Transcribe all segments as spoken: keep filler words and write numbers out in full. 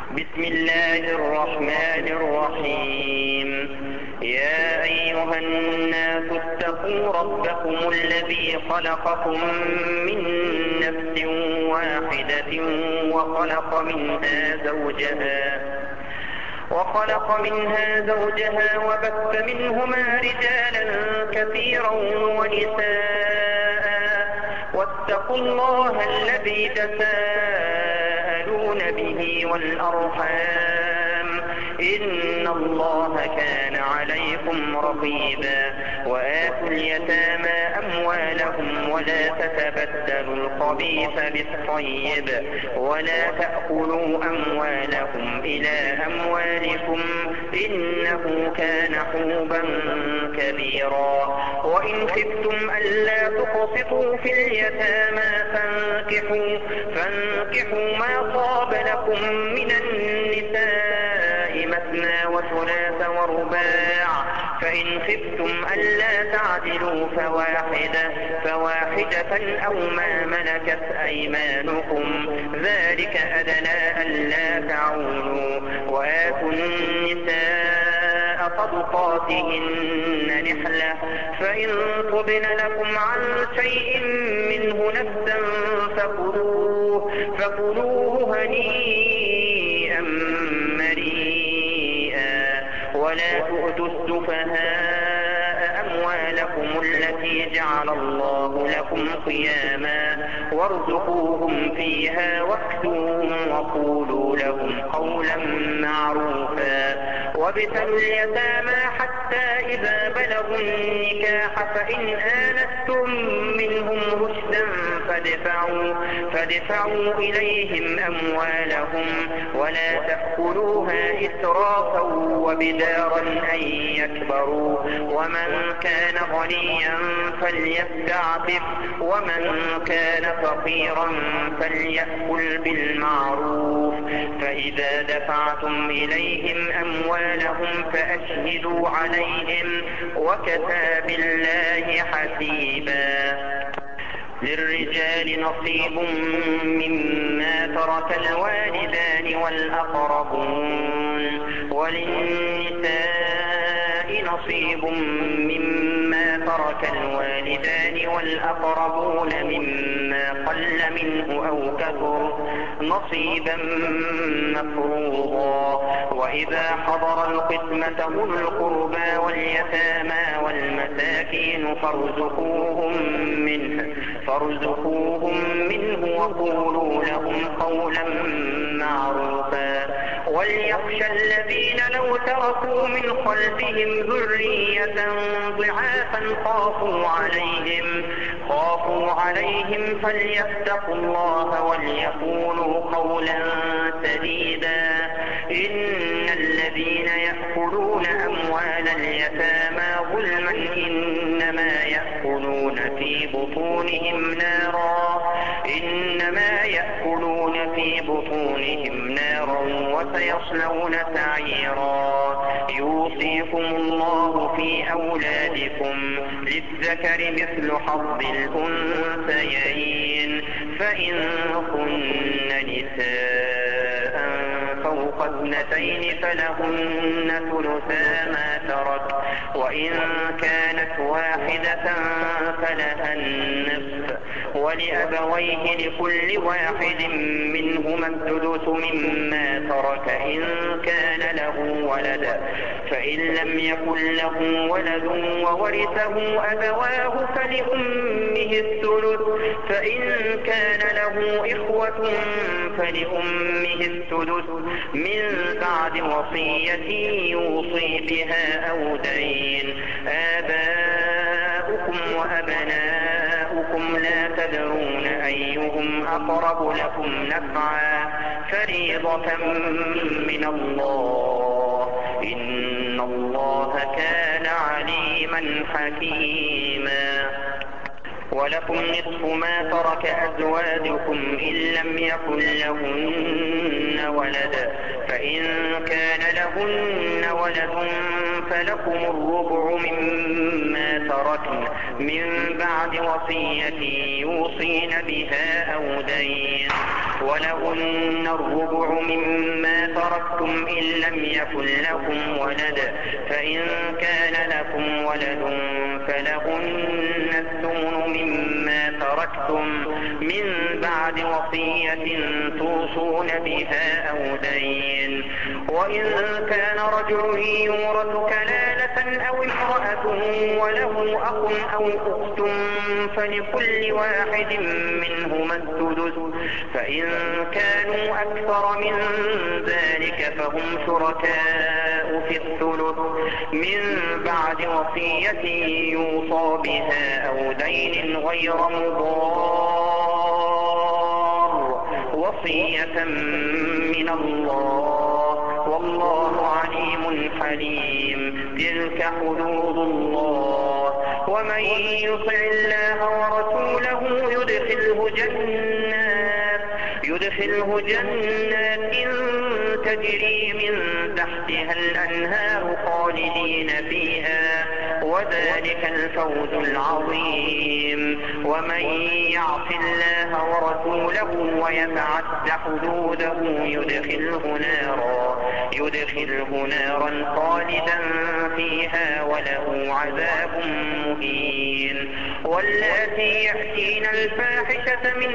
بسم الله الرحمن الرحيم. يا أيها الناس اتقوا ربكم الذي خلقكم من نفس واحدة وخلق منها زوجها وخلق منها زوجها وبث منهما رجالا كثيرا ونساء واتقوا الله الذي تساءلون به والأرحام إن الله كان عليكم رقيبا. وآتوا اليتامى أموالهم ولا تتبدلوا الخبيث بالطيب ولا تأكلوا أموالهم إلى أموالكم إنه كان حوبا كبيرا. وإن خفتم ألا تقسطوا في اليتامى فانكحوا, فانكحوا ما طاب لكم من النساء مثنى وثلاث ورباع فإن خفتم ألا تعدلوا فواحدة, فواحدة أو ما ملكت أيمانكم ذلك أدنى ألا تعولوا. وآتوا النساء صدقاتهن نحلة فإن طبن لكم عن شيء منه نفسا فكلوه, فكلوه هنيئا مريئا. ولا تؤتوا السفهاء أموالكم التي جعل الله لكم قياما وارزقوهم فيها واكسوهم وقولوا لهم قولا معروفا. وابتلوا اليتامى حتى إذا بلغوا النكاح فإن آنستم منهم رشدا فادفعوا, فادفعوا إليهم أموالهم ولا تأكلوها إسرافا وبدارا أن يكبروا. ومن كان غنيا فليستعفف ومن كان فقيرا فليأكل بالمعروف. فإذا دفعتم إليهم أموالهم فأشهدوا عليهم وكفى بالله حسيبا. للرجال نصيب مما ترك الوالدان والأقربون وللنساء نصيب مما ترك الوالدان والأقربون مما قل منه أو كثر نصيبا مفروضا. وإذا حضر القسمة أولو القربى واليتامى والمساكين فارزقوهم منه, فارزقوهم منه وقولوا لهم قولا معروفا. وليخشى الذين لو تركوا من خلفهم ذرية ضعافا خافوا عليهم, خافوا عليهم فليتقوا الله وليقولوا قولا سديدا. إن الذين يأكلون أموال اليتامى ظلما إنما يأكلون في بطونهم نارا, إنما يأكلون في بطونهم نارا وسيصلون سعيرا. يوصيكم الله في أولادكم للذكر مثل حظ الأنثيين فإن كن نساء فوق اثنتين فلهن ثلثا ما ترك وإن كانت واحدة فلها النصف ولأبويه لكل واحد منهما الثلث مما ترك إن كان له ولد. فإن لم يكن له ولد وورثه أبواه فلأمه الثلث فإن كان له إخوة فلأمه الثلث من بعد وصية يوصي بها أو دين. آباؤكم وأبناؤكم لا تدرون أيهم أقرب لكم نفعا فريضة من الله إن الله كان عليما حكيما. ولكم نصف ما ترك أزواجكم إن لم يكن لهن ولد فإن كان لهن ولد فلكم الربع مما تركن من بعد وصية يوصين بها أو دين ولهن الربع مما تركتم إن لم يكن لكم ولد فإن كان لكم ولد فلهن الثمن مما تركتم من بعد وصية توصون بها أو دين. وإن كان رجل يورث كلالة أو امرأة وله أخ أو أخت فلكل واحد منهما السدس فإن كانوا أكثر من ذلك فهم شركاء في الثلث من بعد وصية يوصى بها أو دين غير مضار وصية من الله والله عليم حليم. تلك حدود الله ومن يطع الله ورسوله يدخله جنات يدخله جنات تجري من تحتها الأنهار خالدين فيها وذلك الفوز العظيم. ومن يعص الله ورسوله ويتعد حدوده يدخله نارا يدخله نارا خالدا فيها وله عذاب مهين. واللاتي يأتين الفاحشة من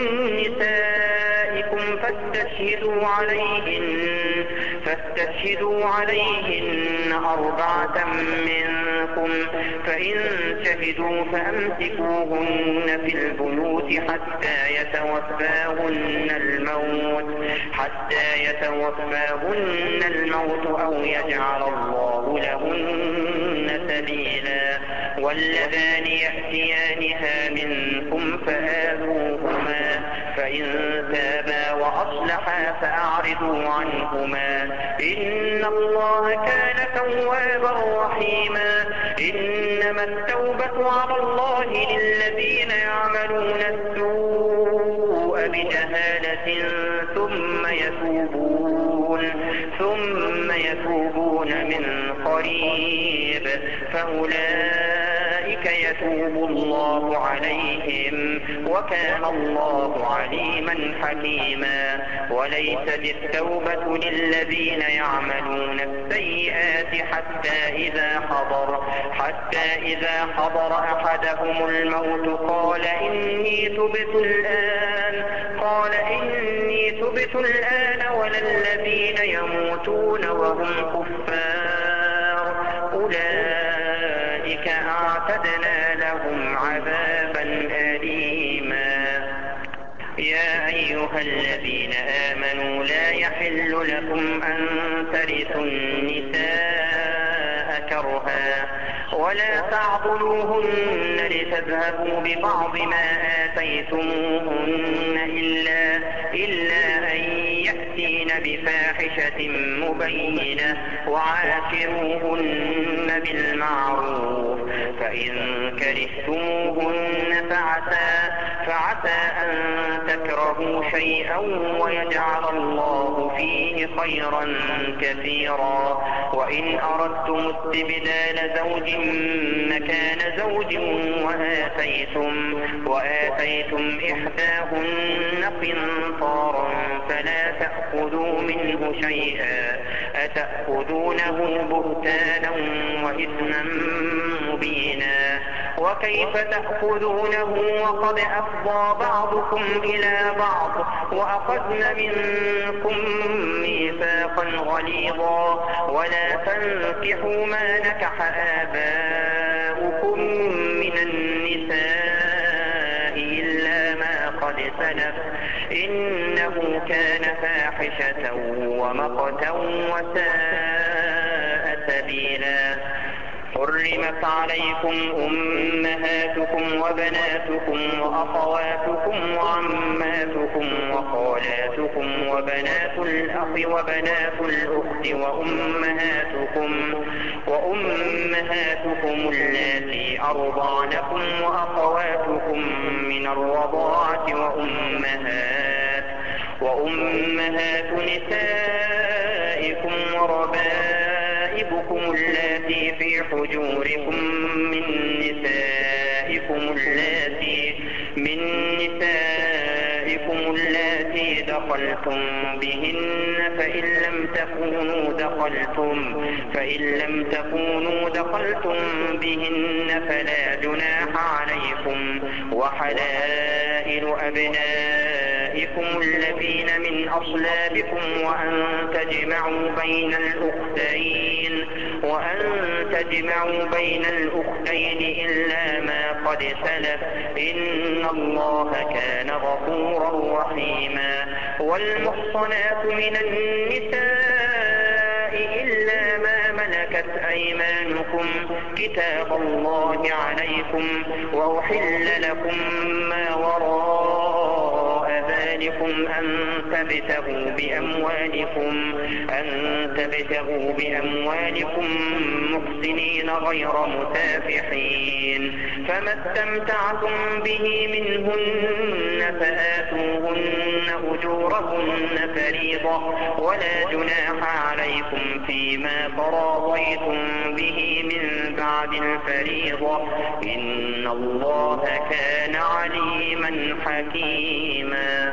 نسائكم فاستشهدوا عليهن فاستشهدوا عليهن أربعة منكم فإن شهدوا فأمسكوهن في البيوت حتى يتوفاهن الموت حتى يتوفاهن الموت أو يجعل الله لهن سبيلا. واللذان يأتيانها منكم فآذوهما فإن تابا وأصلحا فأعرضوا عنهما إن الله كان توابا رحيما. إنما التوبة على الله للذين يعملون السوء بجهالة ثم يتوبون ثم يتوبون من قريب فأولئك يتوب الله عليهم وكان الله عليما حكيما. وليست التوبة للذين يعملون السيئات حتى إذا حضر حتى إذا حضر أحدهم الموت قال إني تبت الآن قال إني تبت الآن ولا الذين يموتون وهم كفار أولئك أعتدنا لهم عذابا أليما. يا أيها الذين آمنوا لا يحل لكم أن ترثوا النساء كرها ولا تعضلوهن لتذهبوا ببعض ما آتيتموهن إلا, إلا أن يأتين بفاحشة مبينة وعاشروهن بالمعروف فإن كرهتموهن فعسى, فعسى أن تكرهوا شيئا ويجعل الله فيه خيرا كثيرا. وإن أردتم استبدال زوج مكان زوج وآتيتم, وآتيتم إحداهن قنطارا فلا تأخذوا منه شيئا أتأخذونه بهتانا وإثما مبينا. وكيف تأخذونه وقد أفضى بعضكم إلى بعض وأخذن منكم ميثاقا غليظا. ولا تنكحوا ما نكح آباؤكم من النساء إلا ما قد سلف إنه كان فاحشة ومقتا وساء سبيلا. حرمت عليكم أمهاتكم وبناتكم وأخواتكم وعماتكم وخالاتكم وبنات الأخ وبنات الأخت وأمهاتكم وأمهاتكم اللاتي أرضعنكم وأخواتكم من الرضاعة وأمهات وأمهات نسائكم وربائبكم اللاتي في حجوركم من نسائكم اللاتي من نسائكم اللاتي دخلتم بهن فإن لم تكونوا دخلتم فإن لم تكونوا دخلتم بهن فلا جناح عليكم، وحلائل أبنائكم الذين من أصلابكم وأن تجمعوا بين الأختين وأن تجمعوا بين الأختين إلا ما قد سلف، إن الله كان غفورا رحيما. والمحصنات من النساء إلا ما ملكت أيمانكم كتاب الله عليكم، وأحل لكم ما وراء ذلكم أن تبتغوا بأموالكم أن تبتغوا بأموالكم محسنين غير مسافحين، فما استمتعتم به منهن فآتوهن أجورهن فريضة، ولا جناح عليكم فيما تراضيتم به من بعد الفريضة، إن الله كان عليما حكيما.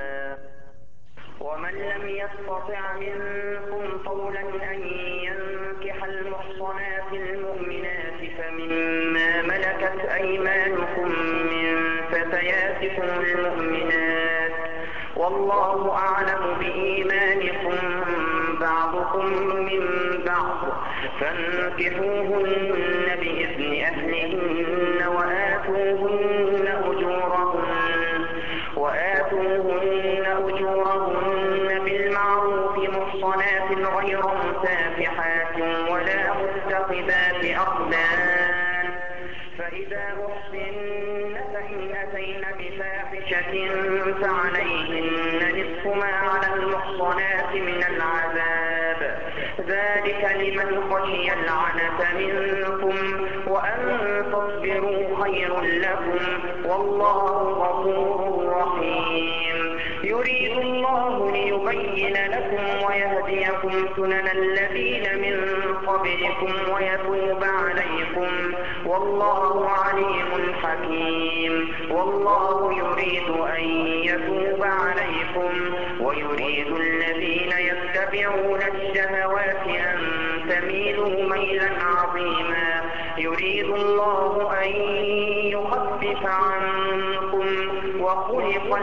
ومن لم يستطع منكم طولا أن ينكح المحصنات المؤمنات فمما ملكت أيمانكم من فتياتكم المؤمنات، والله أعلم بإيمانكم بعضكم من بعض، فانكحوهن بإذن أهلهن وآتوهن أجورهن وآتوهن أجورهن بالمعروف محصنات غير مسافحات ولا متخذات أخدان، فإذا أحصن فإن أتين بفاحشة فعليهن نصف ما على المحصنات من العذاب، ذلك لمن خشي العنة منكم، وأن تصبروا خير لكم، والله غفور رحيم. يريد الله ليبين لكم ويهديكم سنن الذين من قبلكم ويتوب عليكم، والله عليم حكيم. والله يريد أن يتوب عليكم ويريد الذين يتبعون الشهوات أن تميلوا ميلا عظيما. يريد الله أن يخفف عنكم وخلق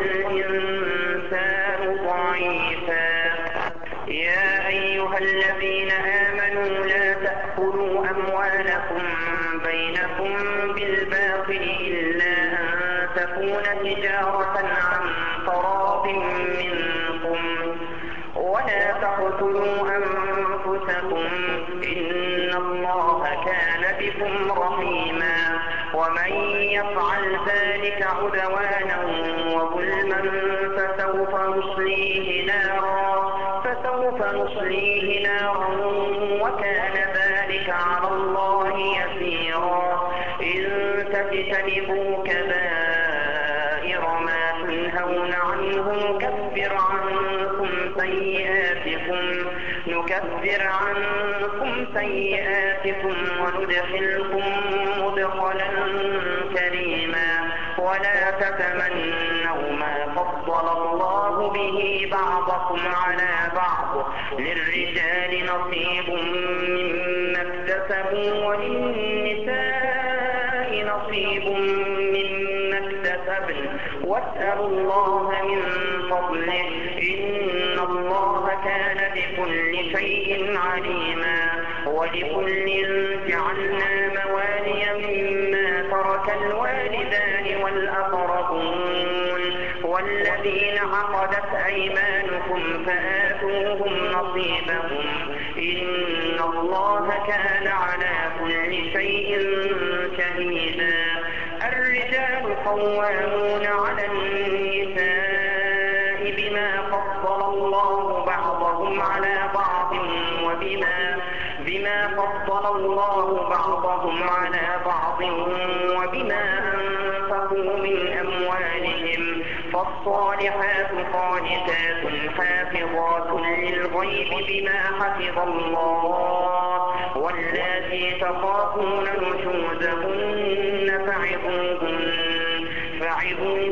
الإنسان ضعيفا. يا أيها الذين آمنوا لا تأكلوا أموالكم بينكم بالباطل إلا أن تكون تجارة عن تراض منكم، ولا تقتلوا أنفسكم إن الله كان بكم رحيما. ومن يفعل ذلك عدوانا وظلما فسوف نصليه نارا فسوف نصليه نارا وكان ذلك على الله يسيرا. إن تجتنبوا كبائر ما تنهون عنه نكفر عنكم سيئاتكم نكفر عنكم سيئاتكم وندخلكم مدخلا كريما. ولا تتمنوا ما فضل الله به بعضكم على بعض، للرجال نصيب مما اكتسبوا وللنساء نصيب مما اكتسبن، واسألوا الله من فضله إن الله كان بكل شيء عليما. ولكل جعلنا موالي مما ترك الوالدان والأقربون والذين عقدت أيمانكم فآتوهم نصيبهم إن الله كان على كل شيء شهيدا. الرجال قوامون على النساء بما فضل الله بعضهم على بعض وبما بما فضل الله بعضهم على بعض وبما أنفقوا من أموالهم، فالصالحات قانتات حافظات للغيب بما حفظ الله. واللاتي تخافون نشوزهن فعظوهن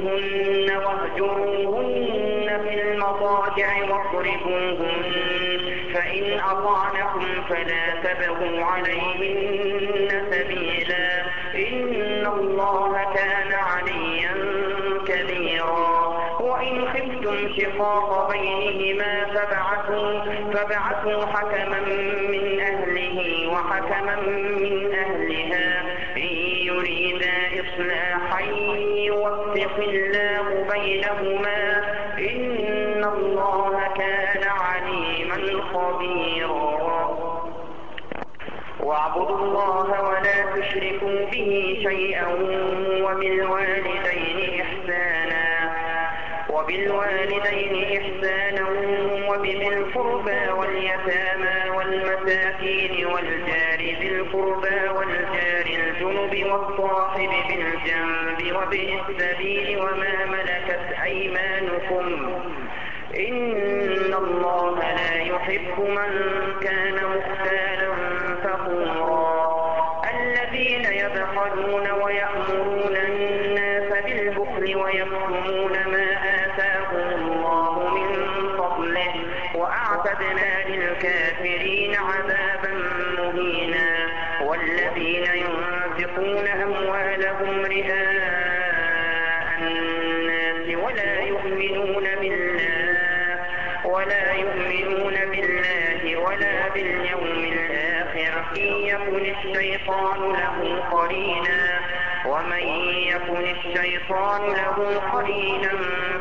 فعظوهن واهجروهن في المضاجع واضربوهن فإن أطعنكم فلا تبغوا عليهن سبيلا إن الله كان عليا كبيرا وإن خفتم شقاق بينهما فابعثوا فابعثوا حكما من أهله وحكما من أهلها إن يريدا إصلاحا يوفق الله بينهما إن الله كان عليما خبيرا واعبدوا الله ولا تشركوا به شيئا وبالوالدين إحسانا وبالوالدين إحسانا وبذي القربى واليتامى والمساكين والجار ذي القربى والجار الجنب والصاحب بالجنب وابن السبيل وما ملكت أيمانكم إن الله لا يحب من كان مختالا فخورا الذين يبخلون ويأمرون الناس بالبخل ويكتمون ما آتاهم الله من فضله وأعتدنا للكافرين عذابا مهينا والذين ينفقون أموالهم رئاء الناس ولا يؤمنون بالله ولا يؤمنون بالله ولا باليوم الآخر إن يكن الشيطان له قرينا ومن يكن الشيطان له قرينا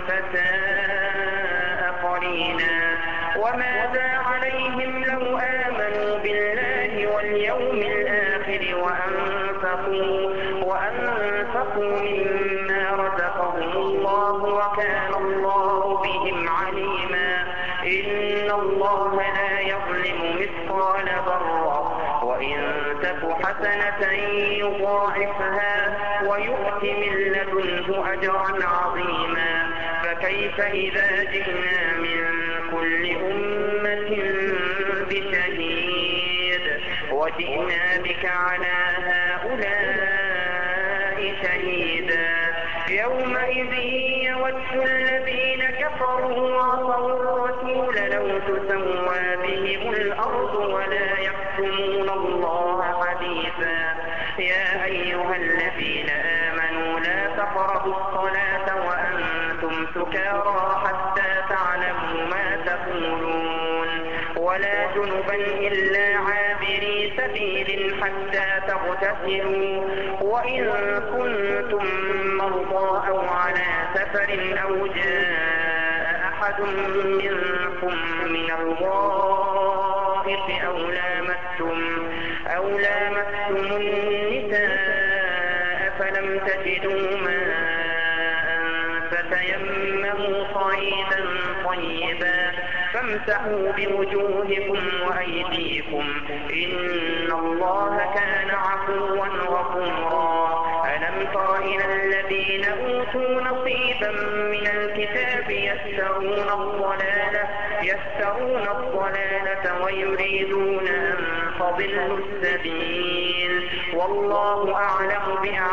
فساء قرينا وماذا عليهم لو آمنوا بالله واليوم الآخر وأنفقوا وأنفقوا مما رزقهم الله وكان الله بهم عليما إن الله لا يظلم مثقال ذرة وإن تك حسنة يضاعفها ويؤت من لدنه أجرا عظيما فكيف إذا جئنا من كل أمة بشهيد وجئنا بك على هؤلاء شهيدا يومئذ يود الذين كفروا وعصوا الرسول لو تسوى بهم الأرض ولا يكتمون الله حديثا يا أيها الذين آمنوا لا تقربوا الصلاة وأنتم سكارى حتى تعلموا ما تقولون ولا جنبا إلا عابري سبيل حتى تغتسلوا وإن كنتم مرضى أو على سفر أو جاء أحد منكم من الغائط أو لامستم أو لامستم النساء فلم تجدوا ماء فتيمموا صعيدا طيبا فامسحوا بوجوهكم وأيديكم إن الله كان عفوا غفورا ألم تر إلى الذين أوتوا نصيبا من الكتاب يشترون الضلالة يشترون الضلالة ويريدون أن تضلوا السبيل والله أعلم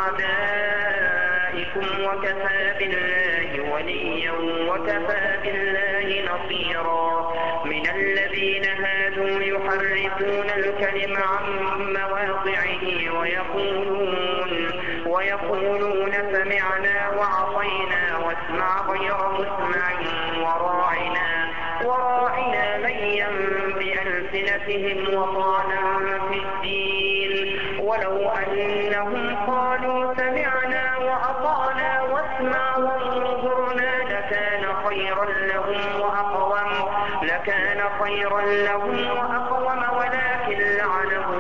بأعدائكم وكفى بالله وليا وكفى بالله نصيرا من الذين هادوا يحرفون الكلم عن مواضعه ويقولون ويقولون سمعنا وعصينا واسمع غير مسمع وراعنا وراعنا ليا بألسنتهم وطعنا في الدين ولو أنهم قالوا سمعنا وأطعنا واسمع وانظرنا لكان خيرا لهم وأقوم لكان خيرا لهم وأقوم ولكن لعنهم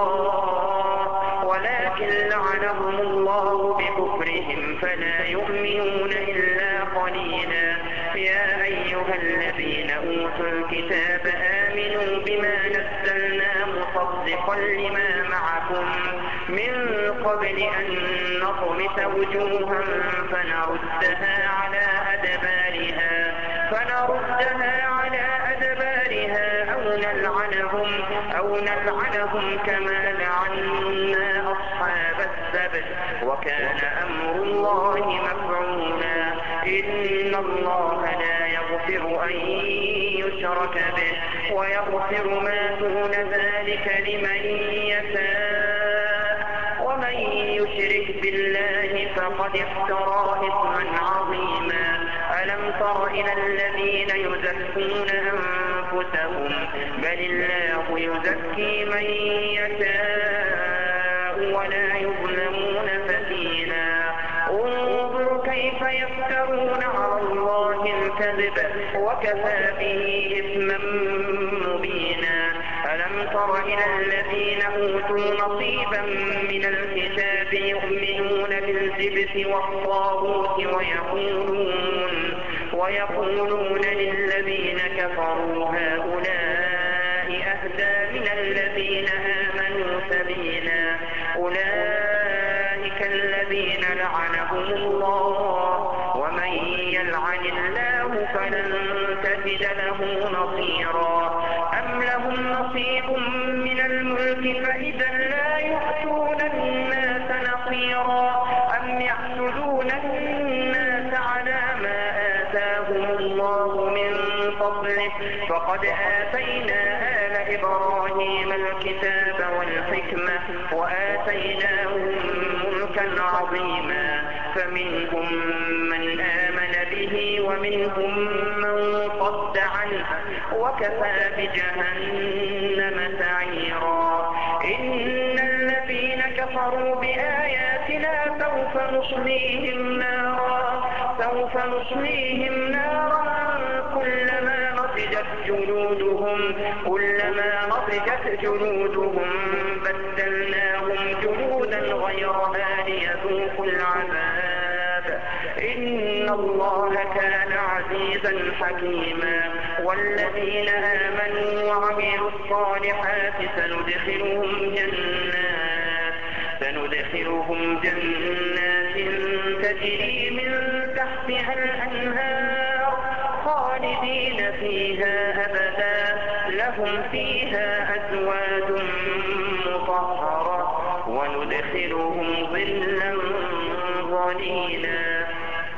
الله ولكن لعنهم الله بكفرهم فلا يؤمنون إلا قليلا يا أيها الذين أوتوا الكتاب آمنوا بما نزلنا مصدقا لما معكم من قبل أن نطمس وجوها فنردها على أدبارها فنردها على أدبارها أو نلعنهم أو نلعنهم كما لعنا أصحاب السبت وكان أمر الله مفعولا إن الله لا يغفر أن يشرك به ويغفر ما دون ذلك لمن يشاء ومن يشرك بالله فقد افترى إثما عظيما. ألم تر إلى الذين يزكون أنفسهم بل الله يزكي من يشاء ولا يظلمون فتيلا. انظر كيف يفترون على الله الكذب وكفى به إثما مبينا. ألم تر إلى الذين أوتوا نصيبا من الكتاب يؤمنون بالجبت والطاغوت ويقولون, ويقولون للذين كفروا هؤلاء أهدى من الذين آمنوا سبيلا. أولئك الذين لعنهم الله ومن يلعن الله فلن تجد له نصيرا. أم لهم نصيب من الملك فإذا لا يؤتون الناس نصيرا أم يحسدون الناس على ما آتاهم الله من فضله فقد آتينا آل إبراهيم الكتاب والحكمة وآتيناهم ملكا عظيما. فمنهم من آمن به ومنهم من صد عنه وكفى بجهنم سعيرا. إن الذين كفروا بآياتنا سوف نصليهم نارا سوف نصليهم نارا كلما نضجت جلودهم كلما نضجت جلودهم بدلناهم جلودا غيرها ليذوقوا العذاب إن الله كان عزيزا حكيما. والذين آمنوا وعملوا الصالحات سندخلهم جنات سندخلهم جنات تجري من تحتها الأنهار خالدين فيها أبدا لهم فيها أزواج مطهرة وندخلهم ظلا ظليلا.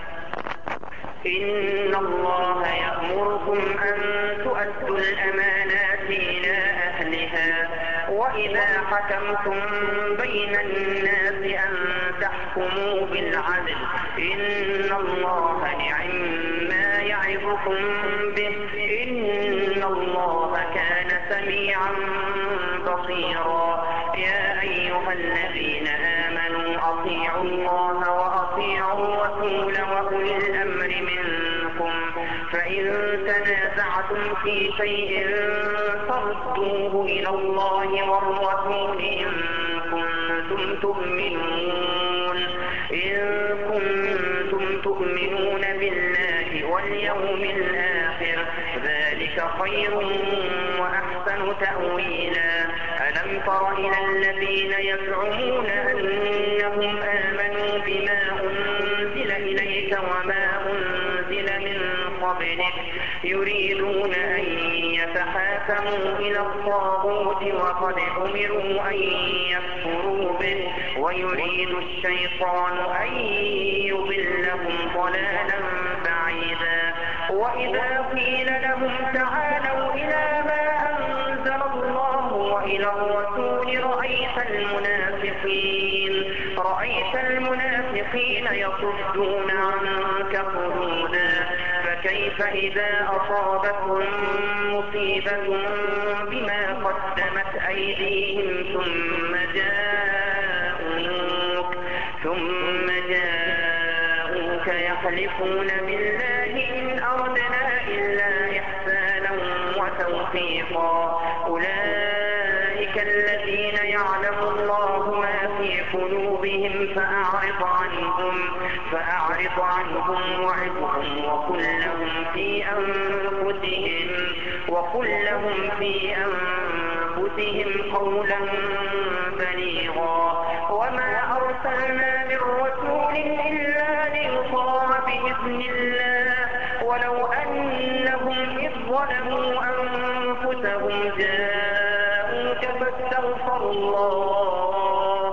إن الله يأمركم أن تؤدوا الأمانات إلى أهلها وإذا حكمتم بين الناس أن تحكموا بالعدل إن الله نعم ما يعظكم به إن الله كان سميعا بصيرا. يا أيها الذين آمنوا أطيعوا الله وأطيعوا الرسول وأولي الأمر منكم فإن تنازعتم في شيء فردوه إلى الله والرسول إن كنتم تؤمنون إن كنتم تؤمنون بالله واليوم الآخر ذلك خير وأحسن تأويلا. ألم تر إلى الذين يزعمون أنهم آمنوا بما أنزل إليك وما أنزل من قبلك يريدون أن يتحاكموا إلى الطاغوت وقد أمروا أن يكفروا به ويريد الشيطان أن يضلهم ضلالا بعيدا. وإذا قيل لهم تعالوا إلى ما أنزل الله وإلى الرسول رأيت المنافقين رأيت المنافقين يصدون عنك صدودا. فكيف إذا أصابتهم مصيبة بما قدمت أيديهم ثم جاءوك ثم جاءوك يحلفون بالله إن أردنا إلا إحسانا وتوفيقا. أولئك الذين يعلم الله ما في قلوبهم فأعرض عنهم فأعرض عنهم وعظهم وقل لهم في أنفسهم وقل لهم في أنفسهم قولا بليغا. وما أرسلنا من رسول إلا ليطاع بإذن الله ولو أنهم إذ ظلموا أنفسهم جاءوك فاستغفروا الله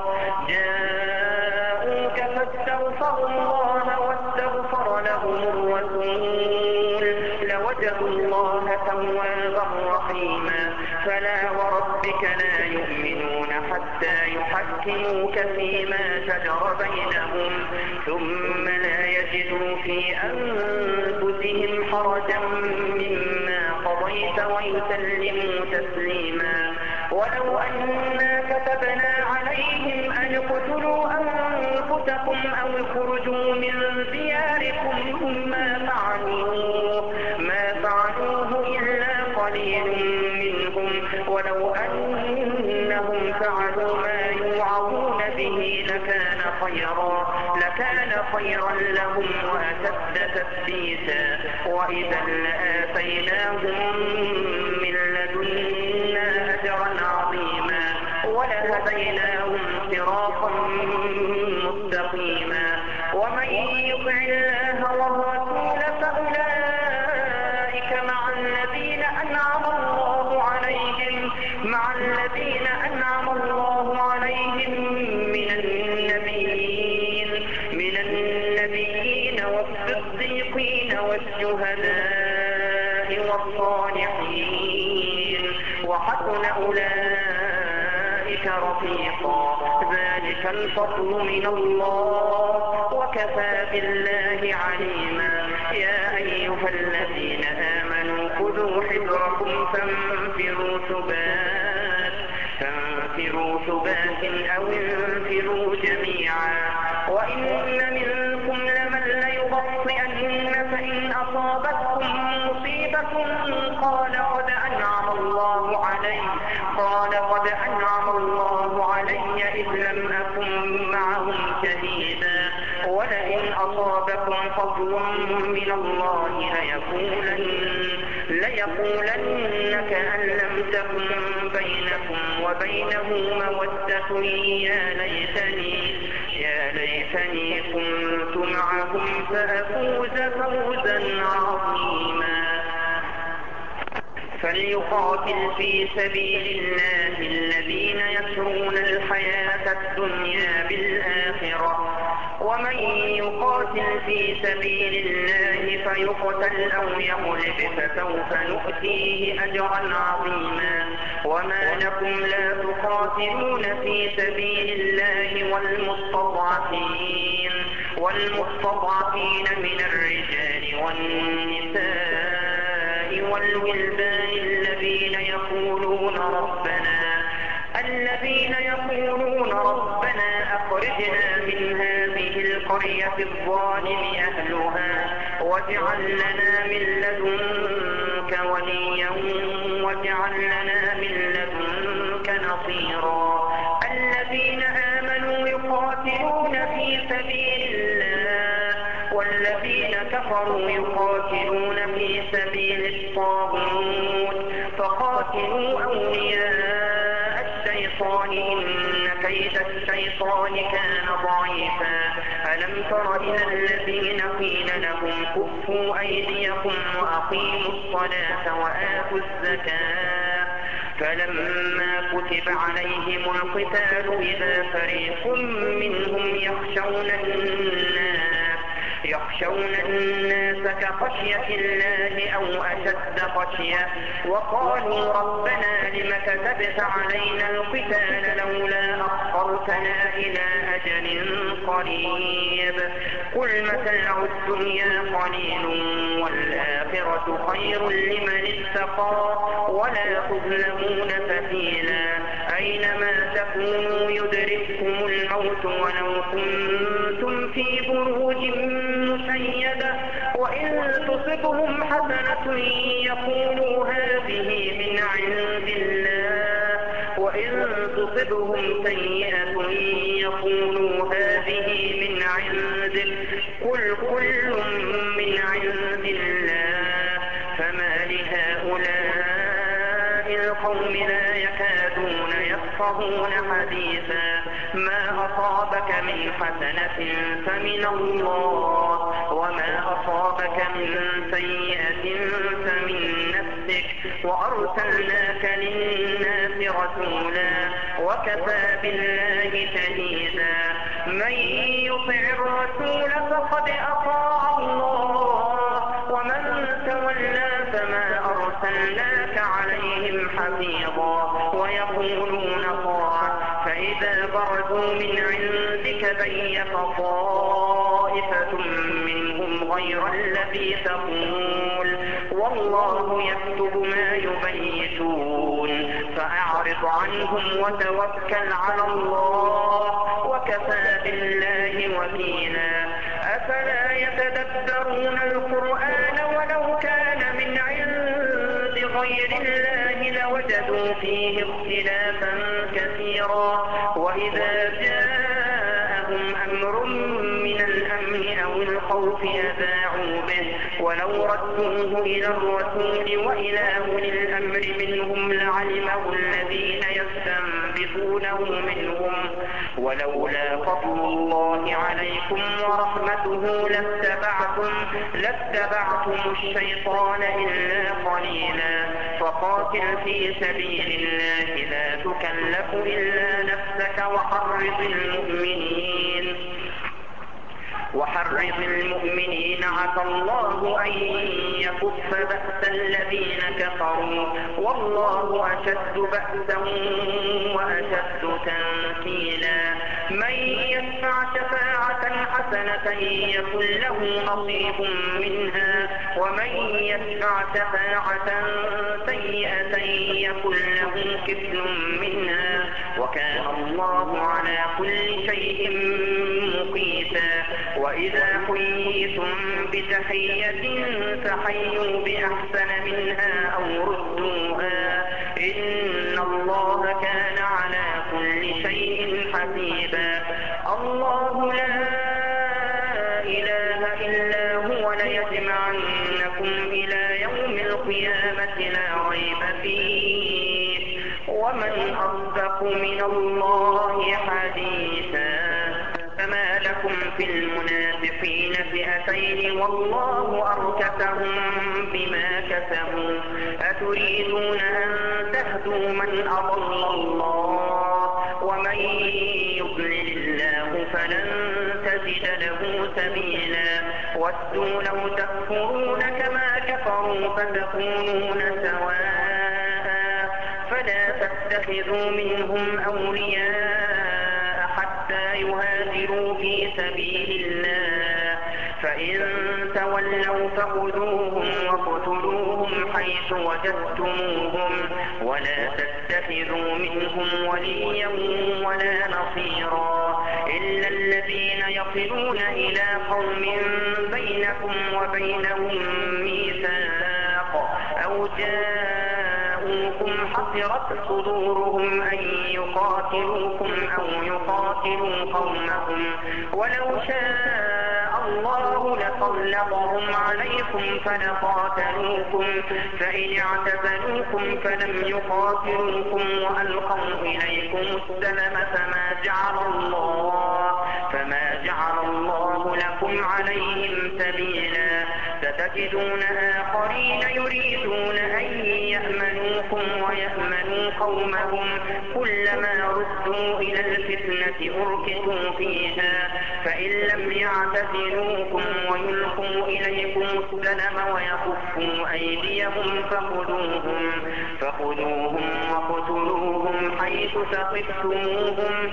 جاءوك فاستغفروا الله واستغفر لهم الرسول لوجدوا الله توابا رحيما. فلا وربك لا يؤمنون حتى يحكموك فيما شجر بينهم ثم لا يجدوا في أنفسهم حرجا مما قضيت ويسلموا تسليما. ولو أنا كتبنا عليهم أن اقتلوا أنفسكم أو اخرجوا من دياركم ما فعلوه ما فعلوه إلا قليل منهم ولو أنهم فعلوا ما يوعظون به لكان خيرا لكان خيرا لهم وأشد تثبيتا وإذا لآتيناهم من لدنا أجرا عظيما ولهديناهم صراطا مستقيما. ومن يطع الله والرسول فأولئك مع الذين أنعم الله عليهم مع الذين أنعم الله عليهم من النبيين من النبيين والصديقين والشهداء والصالحين وحسن أولئك رفيقا. ذلك الفضل من الله وكفى بالله عليما. يا أيها الذين آمنوا خذوا حذركم فانفروا ثبات فانفروا ثبات أو انفروا جميعا. وإن منكم لمن ليبطئن فإن أصابتكم مصيبة قال قد أنعم الله علي قال قد أنعم الله علي إذ لم أكن معهم شهيدا ولئن أصابكم فضل من الله ليقولن ليقولن كأن لم تكن بينكم وبينه مودة يا ليتني يا ليتني كنت معهم فأفوز فوزا عظيما. فليقاتل في سبيل الله الذين يسرون الحياة الدنيا بالآخرة ومن يقاتل في سبيل الله فيقتل أو يغلب فسوف نؤتيه أجرا عظيما. وما لكم لا تقاتلون في سبيل الله والمستضعفين والمستضعفين من الرجال والنساء والولدان الذين يقولون ربنا الذين يقولون ربنا أخرجنا من هذه القرية الظالم أهلها واجعل لنا من لدنك وليا واجعل لنا من لدنك نصيرا. الذين آمنوا يقاتلون في سبيل الله والذين كفروا يقاتلون في سبيل الطاغوت فقاتلوا أولياء الشيطان إن كيد الشيطان كان ضعيفا. ألم تر إلى الذين قيل لهم كفوا أيديكم وأقيموا الصلاة وآتوا الزكاة فلما كتب عليهم القتال إذا فريق منهم يخشون الناس يخشون الناس كخشية الله أو أشد خشية وقالوا ربنا لم كتبت علينا القتال لولا أخرتنا إلى أجل قريب قل متاع الدنيا قليل والآخرة خير لمن اتقى ولا تظلمون فتيلا. أينما تكونوا يدرككم الموت ولو كنتم في بروج مشيدة وإن تصبهم حسنة يقولوا هذه من عند الله وإن تصبهم سيئة يقولوا هذه من عندك قل كل من عند الله. فما لهؤلاء القوم لا يكادون يفقهون حديثا. ما أصابك من حسنة فمن الله وما أصابك من سيئة فمن نفسك وأرسلناك للناس رسولا وكفى بالله شهيدا. من يطع الرسول فقد أطاع الله ومن تولى فما أرسلناك حفيظا ويقولون طاعة فإذا برزوا من عندك بيت طائفة منهم غير الذي تقول والله يكتب ما يبيتون فأعرض عنهم وتوكل على الله وكفى بالله وكيلا أفلا يتدبرون القرآن ولو كان من عند غير الله لوجدوا فيه اختلافا كثيرا وإذا جاءهم أمر من الأمن أو الخوف أذاعوا به ولو ردوه إلى الرسول وإلى أولي الأمر منهم لعلمه الذين يستنبطونه منهم ولولا فضل الله عليكم ورحمته لاتبعتم, لاتبعتم الشيطان إلا قليلا فقاتل في سبيل الله لا تكلف إلا نفسك وحرض المؤمنين وحرض المؤمنين عسى الله أن يكف بأس الذين كفروا والله أشد بأسا وأشد تنكيلا من يشفع شفاعة حسنة يكن له نصيب منها ومن يشفع شفاعة سيئة يكن له كفل منها وكان الله على كل شيء مقيتا وإذا حييتم بتحية فحيوا بأحسن منها أو ردوها إن الله كان على كل شيء حسيبا الله لا إله إلا هو ليجمعنكم إلى يوم القيامة لا ريب فيه ومن أصدق من الله حديثا فما لكم في المنافقين فئتين والله أركسهم بما كسبوا أتريدون أن تهدوا من أضل الله ومن يضلل الله فلن تجد له سبيلا ودوا لو تكفرون كما كفروا فتكونون سواء فلا تتخذوا منهم أولياء حتى يهاجروا في سبيل الله فإن تولوا فخذوهم وقتلوهم حيث وجدتموهم ولا تتخذوا منهم وليا ولا نصيرا إلا الذين يصلون إلى قوم بينكم وبينهم ميثاق أو جاءوكم حصرت صدورهم أن يقاتلوكم أو يقاتلوا قومهم ولو شاء الله لسلطهم عليكم فلقاتلوكم فإن اعتزلوكم فلم يقاتلوكم وألقوا إليكم السلم فما جعل الله فما جعل الله لكم عليهم سبيلا ستجدون آخرين يريدون أن يأمنوكم ويأمنوا قومهم كلما ردوا إلى الفتنة أركسوا فيها فإن لم يعتزلوكم ويلقوا إليكم السلم ويكفوا أيديهم فخذوهم فخذوهم وقتلوهم حيث ثقفتموهم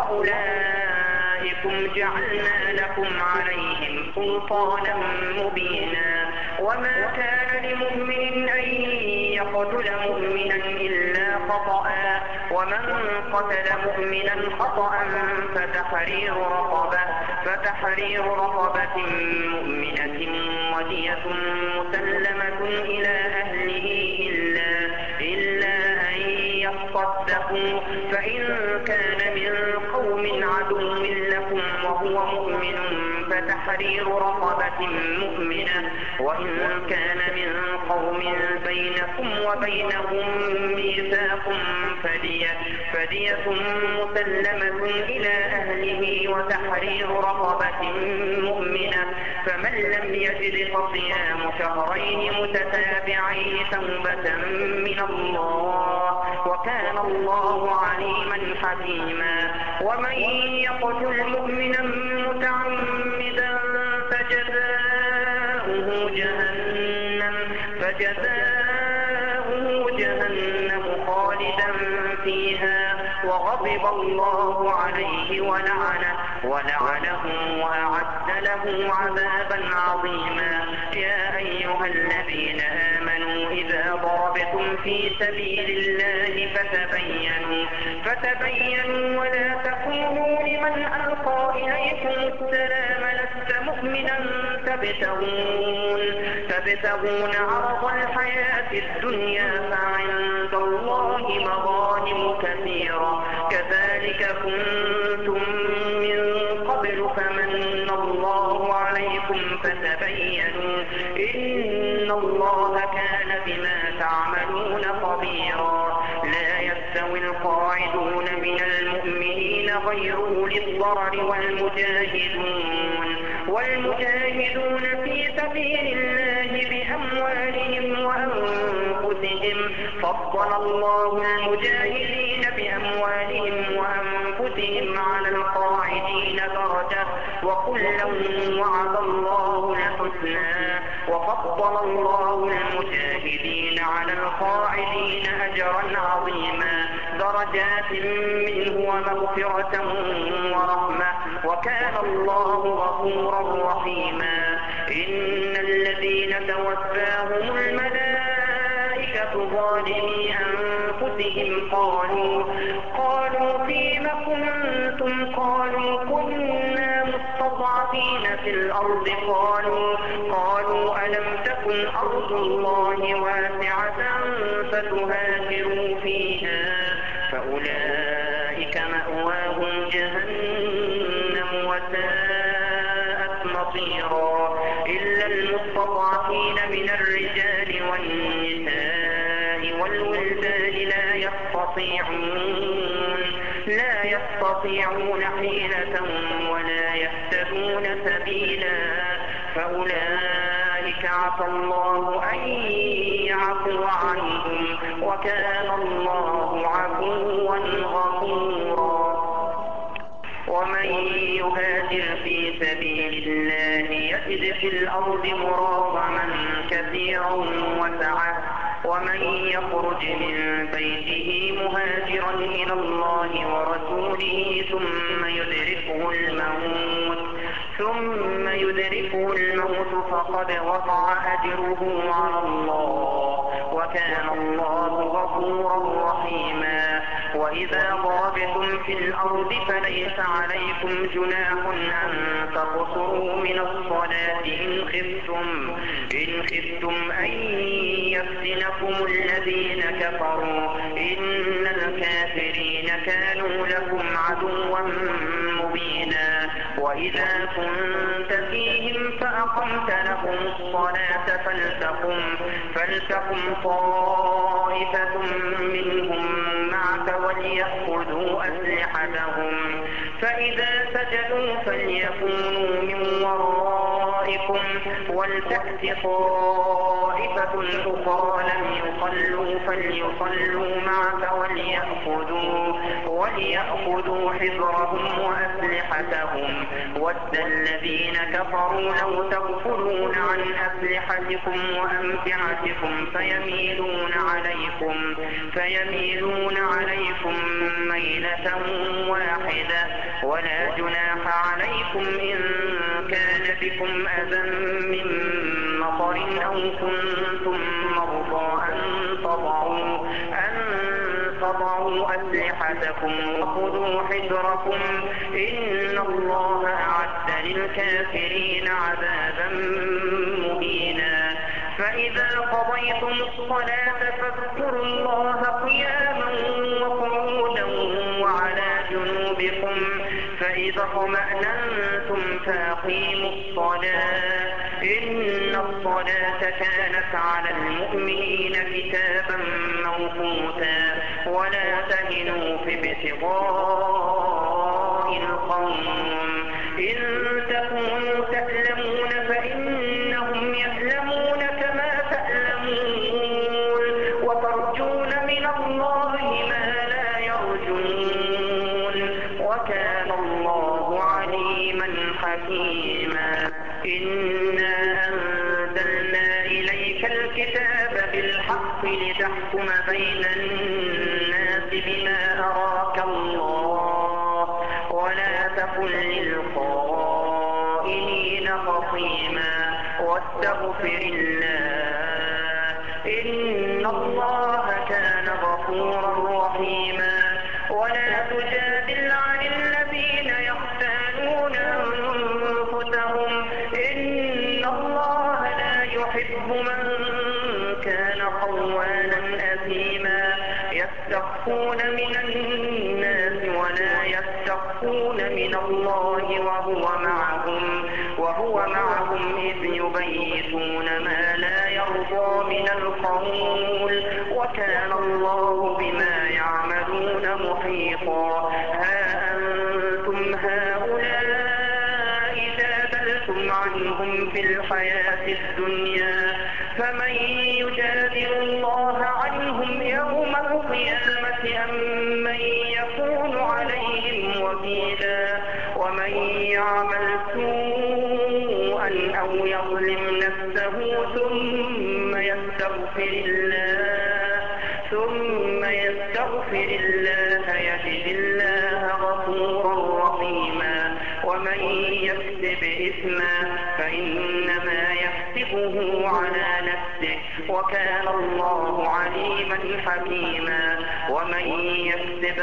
وأولئكم جعلنا لكم عليهم سلطانا مبينا وما كان لمؤمن أن يقتل مؤمنا إلا خطأ ومن قتل مؤمنا خطأ فتحرير رقبة فتحرير رقبة مؤمنة ودية مسلمة إلى أهله إلا إلا أن يصدقوا فإن كان من قوم عدو لكم وهو مؤمن فتحرير رقبة مؤمنة وإن كان من قوم بينكم وبينهم ميثاق فدية فدية مسلمة إلى أهله وتحرير رقبة مؤمنة فمن لم يجد فصيام شهرين متتابعين توبة من الله وكان الله عليما حكيما ومن يقتل مؤمنا متعمدا فجزاؤه جهنم فجزاؤه جهنم فيها وغضب الله عليه ولعنه ولعنه وأعد له عذابا عظيما. يا أيها الذين آمنوا إذا ضربتم في سبيل الله فتبينوا فتبينوا ولا تكونوا لمن ألقى إليكم السلام لست مؤمنا تبتغون تبتغون عرض الحياة الدنيا فعند الله مغانم كثيرة كذلك كنتم من قبل فمن الله عليكم فتبينوا إن الله كان بما تعملون خبيرا. لا يستوي القاعدون من المؤمنين غير أولي الضرر والمجاهدون والمجاهدون في سبيل الله بأموالهم وأنفسهم فضل الله المجاهدين بأموالهم وأنفسهم على القاعدين درجة وكلا وعد الله الحسنى وفضل الله المجاهدين على القاعدين أجرا عظيما درجات منه ومغفرة ورحمة وكان الله غفورا رحيما. إن الذين توفاهم الملائكة ظالمي أنفسهم قالوا قالوا فيم كنتم قالوا كنا مستضعفين في الأرض قالوا قالوا ألم تكن أرض الله واسعة فتهاجروا فيها فأولئك مأواهم جهنم وساءت مصيرا. إلا المستضعفين من الرجال والنساء والولدان لا يستطيعون لا يستطيعون حيلة ولا يهتدون سبيلا فأولئك عسى الله أن يعفو عنهم وكان الله عفوا غفورا. ومن يهاجر في سبيل الله يجد في الأرض مراغما كثيرا وسعة ومن يخرج من بيته مهاجرا إلى الله ورسوله ثم يدركه الموت ثم يدركه الموت فقد وقع أجره على الله وكان الله غفورا رحيما. وإذا ضربتم في الأرض فليس عليكم جناح أن تقصروا من الصلاة إن خفتم إن خفتم أن يفتنكم الذين كفروا إن الكافرين كانوا لكم عدوا مبينا. وإذا كنت فيهم فأقمت لهم الصلاة فلتقم فلتقم طائفة منهم معك وليأخذوا أسلحتهم فإذا سجدوا فليكونوا من ورائكم ولتأت طائفة أخرى لم يصلوا فليصلوا معك وليأخذوا وليأخذوا حذرهم وأسلحتهم ود الذين كفروا لو تغفلون عن أسلحتكم وأمتعتكم فيميلون عليكم فيميلون عليكم ميلة واحدة ولا جناح عليكم إن كان بكم أذى من مطر أو كنتم مرضى أن تضعوا أن تضعوا أسلحتكم وخذوا حذركم إن الله أعد للكافرين عذابا مهينا. فإذا قضيتم الصلاة فاذكروا الله قياما وقعودا وعلى جنوبكم فإذا اطمأننتم فأقيموا الصلاة إن الصلاة كانت على المؤمنين كتابا موقوتا. ولا تهنوا في ابتغاء القوم إن تكونوا تألمون فإنهم يألمون كما تألمون وترجون من الله ما لا يرجون وكان الله عليما حكيما. إنا أنزلنا إليك الكتاب بالحق لتحكم بين الناس بما تكن للخائنين خصيما واستغفر الله إن الله كان غفورا رحيما. ولا تجادل عن الذين يختانون أنفسهم إن الله لا يحب من كان خوانا أثيما يستخفون من الناس ولا يستخفون من الله وهو معهم وهو معهم إذ يبيتون ما لا يرضى من القول وكان الله بما يعملون محيطا. ها أنتم هؤلاء جادلتم عنهم في الحياة الدنيا فمن يجادل الله عنهم يوم القيامة أم من يكون عليهم وكيلا. ومن يعمل سوءا أو يظلم نفسه ثم يستغفر الله ثم يستغفر الله يجد الله غفورا رحيما. ومن يكسب إثما فإنما يكسبه على نفسه وكان الله عليما حكيما. ومن يكسب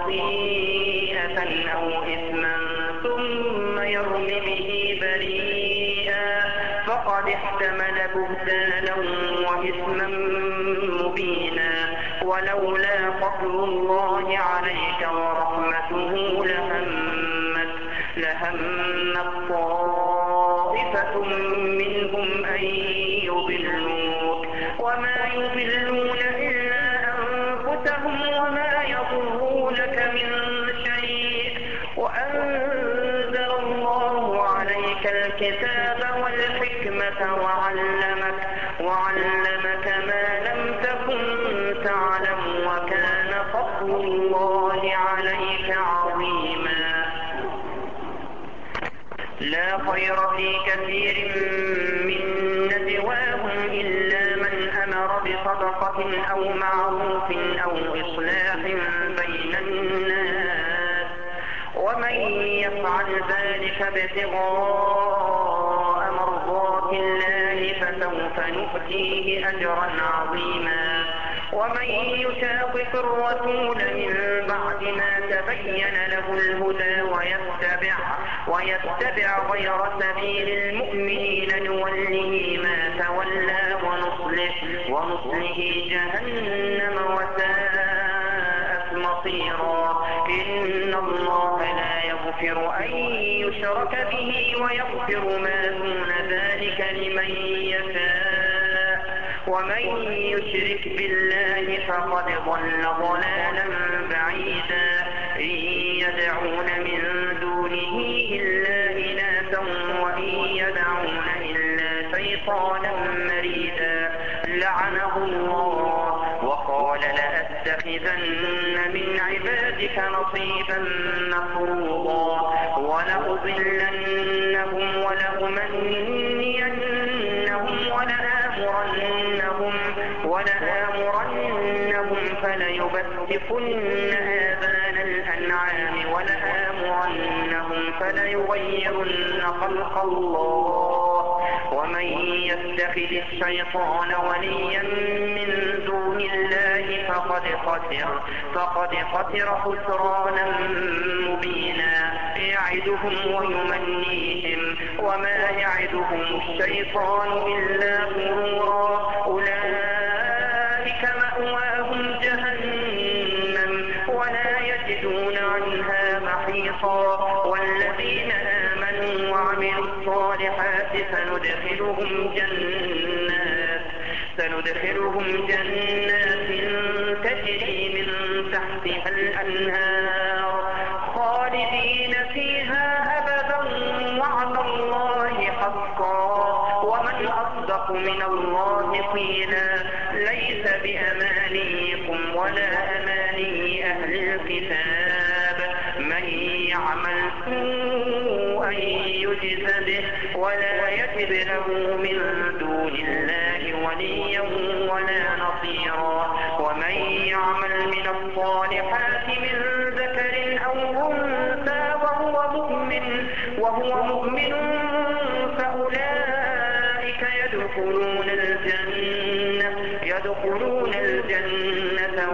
خطيئة أو إثما ثم يرم به بريئا فقد احتمل بهتانا وإثما مبينا. ولولا فضل الله عليك ورحمته لهمت لهمت طائفة منهم أن يضلوك وما يضلون إلا أنفسهم وما يضرونك من شيء وأنزل الله عليك الكتاب والحكمة وعلمك وعلمك ما لم تكن تعلم وكان فضل الله عليك عظيما. لا خير في كثير من نجواهم إلا من أمر بصدقة أو معروف أو إصلاح بين الناس ومن يفعل ذلك ابتغاء مرضات الله فسوف نؤتيه أجرا عظيما. ومن يشاقق الرسول من بعد ما تبين له الهدى ويتبع ويتبع غير سبيل المؤمنين نوله ما تولى ونصله ونصله جهنم وساءت مصيرا. إن الله لا يغفر أن يشرك به ويغفر ما دون ذلك لمن يشاء ومن يشرك بالله فقد ضل ضلالا بعيدا. إن يدعون من دونه إلا إناثا وإن يدعون إلا شيطانا مريدا لعنه الله وقال لأتخذن من عبادك نصيبا مفروضا ولأضلنهم ولأمنينهم ولآمرنهم ولآمرنهم فليبتكن آذان الأنعام ولآمرنهم فليغيرن خلق الله. ومن يتخذ الشيطان وليا من دون الله فقد خسر فقد خسر خسرانا مبينا. يعدهم ويمنيهم وما يعدهم الشيطان إلا غرورا. أولئك مأواهم جهنم ولا يجدون عنها محيصا. والذين آمنوا وعملوا الصالحات سندخلهم جنات سندخلهم جنات تجري من تحتها الأنهار خالدين فيها أبدا وعد الله حقا ومن أصدق من الله قيلا. ليس بأمانيكم ولا أماني أهل الكتاب من يعمل سوءا يجز به ولا يجد له من دون الله وليا ولا نصيرا. ومن يعمل من الصالحات من ذكر أو أنثى وهو مؤمن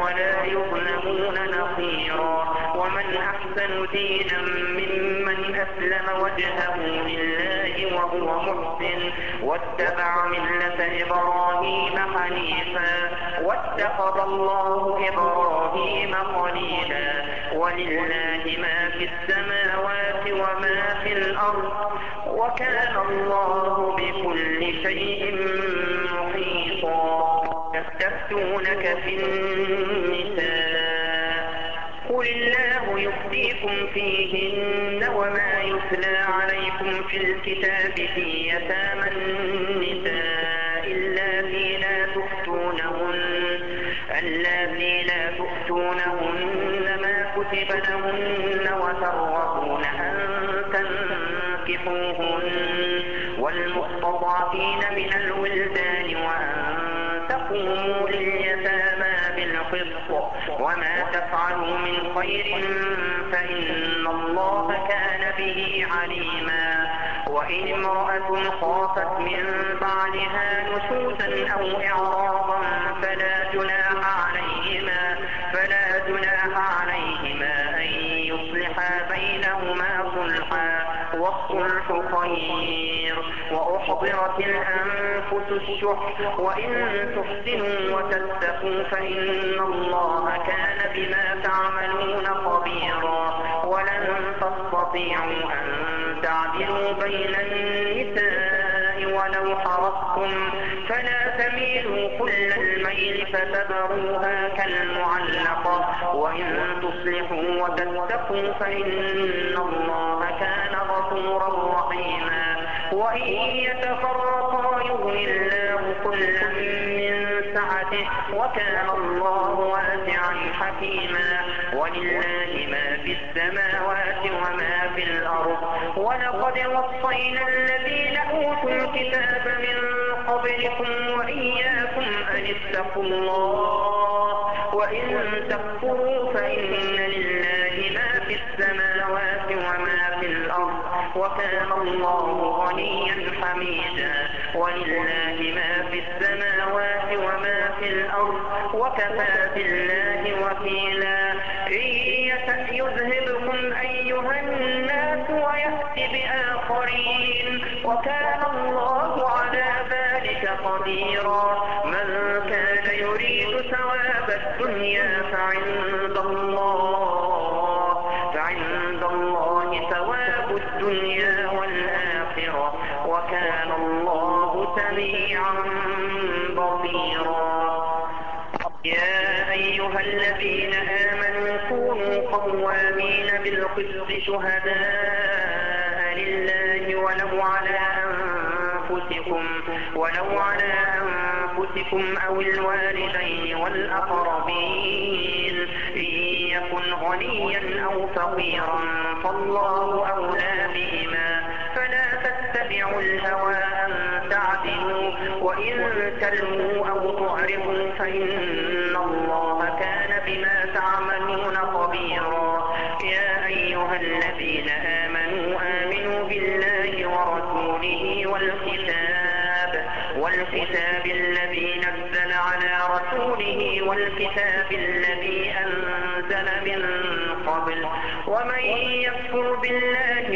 ولا يظلمون نصيرا. ومن أحسن دينا ممن أسلم وجهه لله وهو محسن واتبع ملة إبراهيم حنيفا واتخذ الله إبراهيم خليلا. ولله ما في السماوات وما في الأرض وكان الله بكل شيء محيطا. يستفتونك في النساء قل الله يفتيكم فيهن وما يتلى عليكم في الكتاب في يتامى النساء اللاتي لا تؤتونهن اللاتي لا تؤتونهن ما كتب لهن وترغبون أن تنكحوهن والمستضعفين من الولدان وأن تقوموا لليتامى بالقسط وما تفعلوا من خير فإن الله كان به عليما. وإن امرأة خافت من بعدها نشوزا أو إعراضا فلا جناح عليهما فلا جناح عليهما أن يصلحا بينهما صلحا والصلح خير. وأحضرت الأنفس الشح وإن تحسنوا وتتقوا فإن الله كان بما تعملون خبيرا. ولن تستطيعوا أن تعدلوا بين النساء ولو حرصتم فلا تميلوا كل الميل فتذروها كالمعلقة. وإن تصلحوا وتتقوا فإن الله كان غفورا رحيما. وإن يتفرقا يغني الله كلا من سعته وكان الله واسعا حكيما. ولله ما في السماوات وما في الأرض. ولقد وصينا الذين أوتوا الكتاب من قبلكم وإياكم أن اتقوا الله وإن تكفروا فإن لله ما في السماوات وما في الأرض وكان الله غنيا حميدا. ولله ما في السماوات وما في الأرض وكفى بالله وكيلا. إن يشأ يذهبكم أيها الناس ويأتي بآخرين وكان الله على ذلك قديرا. من كان يريد ثواب الدنيا فعند الله فعند الله ثواب الدنيا والآخرة وكان الله سميعا بصيرا. يا أيها الذين آمنوا كونوا قوامين بالقسط شهداء لله ولو على أنفسكم ولو على أنفسكم أو الوالدين والأقربين إن يكن غنيا أو فقيرا فالله أولى بهما فلا تتبعوا الهوى أن تعدلوا وإن تلووا أو تعرضوا فإن الله كان بما تعملون خبيرا. يا أيها الذين آمنوا آمنوا بالله ورسوله والكتاب والكتاب الذي نزل على رسوله والكتاب الذي أنزل من قبل ومن يكفر بالله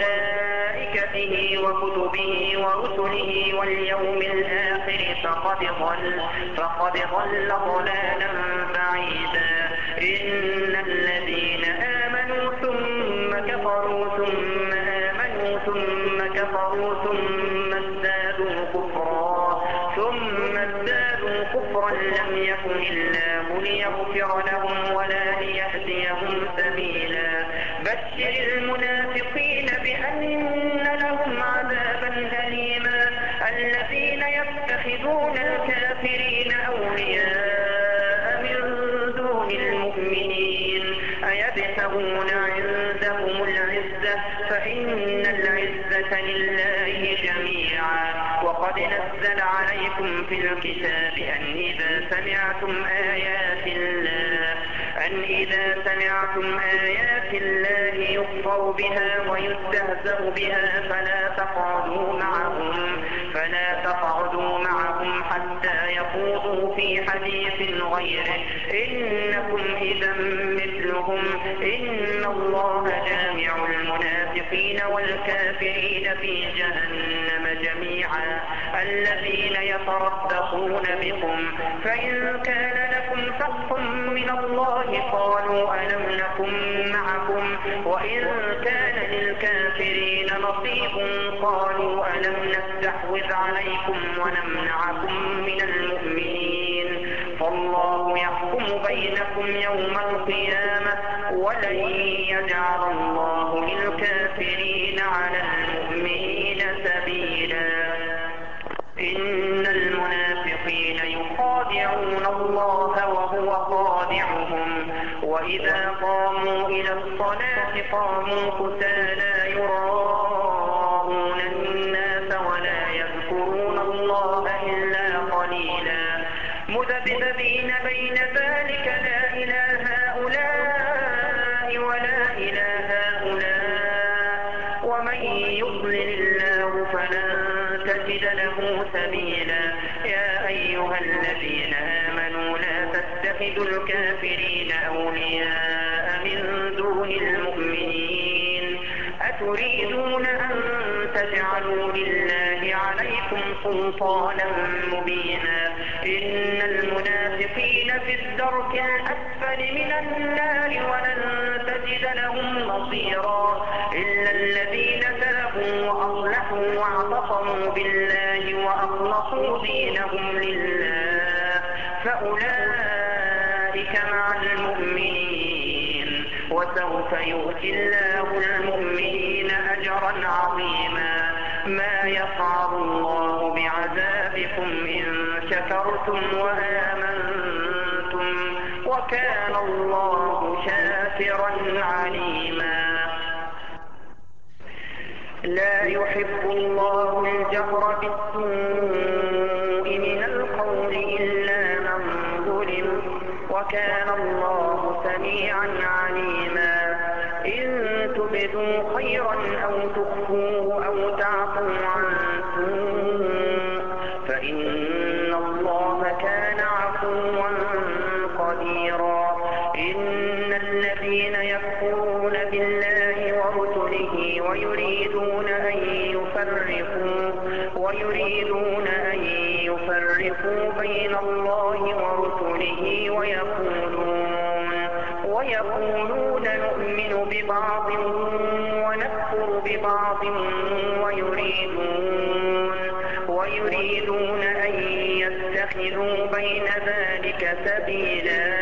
وملائكته وكتبه ورسله واليوم الآخر فقد ضل فقد ضل ضلالا بعيدا. إن الذين آمنوا ثم كفروا ثم آمنوا ثم كفروا ثم ازدادوا كفرا ثم ازدادوا كفرا لم يكن الله ليغفر لهم ولا ليهديهم سبيلا. بشر المنافقين بأن لهم عذابا أليما. الذين يتخذون الكافرين أولياء من دون المؤمنين أيبتغون عندهم العزة فإن العزة لله جميعا. وقد نزل عليكم في الكتاب أن إذا سمعتم آيات الله أن إذا سمعتم آيات الله يكفر بها ويستهزأ بها فلا تقعدوا معهم فلا تقعدوا معهم معكم حتى يخوضوا في حديث غيره إنكم إذا مثلهم إن الله جامع المنافقين والكافرين في جهنم جميعا الذين يتربصون بكم فإن كان لكم فتح من الله قالوا ألم نكن معكم وإن كان للكافرين نصيب قالوا ألم نستحوذ عليكم ونمنعكم من المؤمنين فالله يحكم بينكم يوم القيامة ولن يجعل الله للكافرين على المؤمنين سبيلا إن المنافقين يخادعون الله وهو خادعهم وإذا قاموا إلى الصلاة قاموا كسالى يراءون الناس ولا يذكرون الله إلا قليلا مذبذبين بين ذلك لا إله هؤلاء ولا إله هؤلاء ومن يضلل الله فلن تجد له سبيلا يا أيها الذين آمنوا لا تتخذوا الكافرين أولياء من دون المؤمنين أتريدون أن تجعلوا لله عليكم سلطانا مبينا إن المنافقين في الدرك الأسفل من النار ولن تجد لهم نصيرا إلا الذين تابوا وأصلحوا واعتصموا بالله وأخلصوا دينهم لله فأولئك مع المؤمنين وسوف يؤتي الله المؤمنين أجرا عظيما ما يفعل الله بعذابكم إن شكرتم وآمنتم وكان الله شاكرا عليما لا يحب الله الجهر بالسوء من القول إلا من ظلم وكان الله سميعا عليما إن تبدوا خيرا أو تخفوه أو تعفوا عن سوء فإن الله كان عفوا قديرا إن الذين يكفرون بالله ورسله ويريدون أن يفرقوا ويريدون أن يفرقوا بين الله ورسله ويقولون ويقولون نؤمن ببعض ونكفر ببعض ويريدون ويريدون أن يتخذوا بين ذلك سبيلا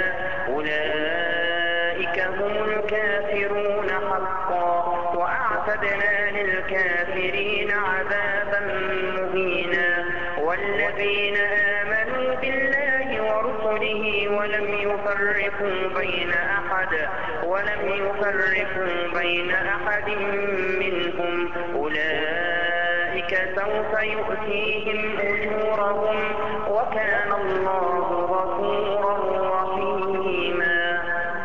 أولئك هم الكافرون حقا وأعتدنا للكافرين عذابا مهينا والذين آمنوا بالله ورسله ولم يفرقوا بين أحد ولم يفرقوا بين أحد منهم أولئك سوف يؤتيهم أجورهم وكان الله غفورا رحيما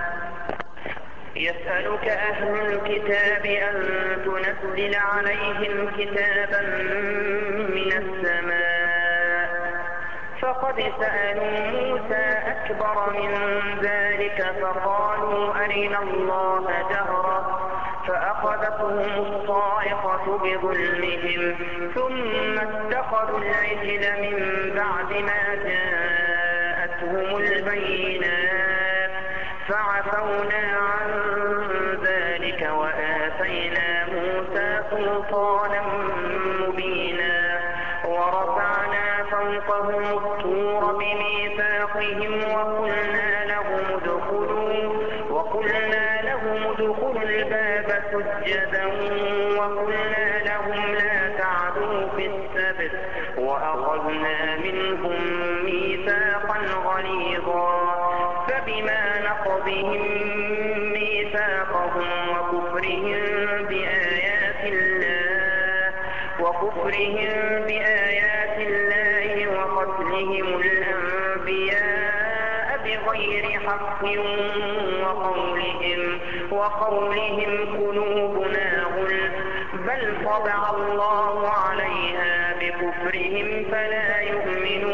يسألك أهل الكتاب أن تنزل عليهم كتابا من السماء فقد سألوا موسى أكبر من ذلك فقالوا أرنا الله جهرة فأخذتهم الصاعقة بظلمهم ثم اتخذوا العجل من بعد ما جاءتهم البينات فعفونا عن ذلك وآتينا موسى سلطانا مبينا ورفعنا فوقهم الطور بميثاقهم وقلنا لهم ادخلوا وقلنا لهم ادخلوا الباب سجدا وقلنا لهم لا تعدوا في السبت وأخذنا منهم ميثاقا غليظا فبما نقضهم ميثاقهم وكفرهم بآيات الله وكفرهم بآيات الله وقتلهم الأنبياء بغير حق وقولهم وقولهم قلوبنا غلف بل طبع الله عليها بكفرهم فلا يؤمنون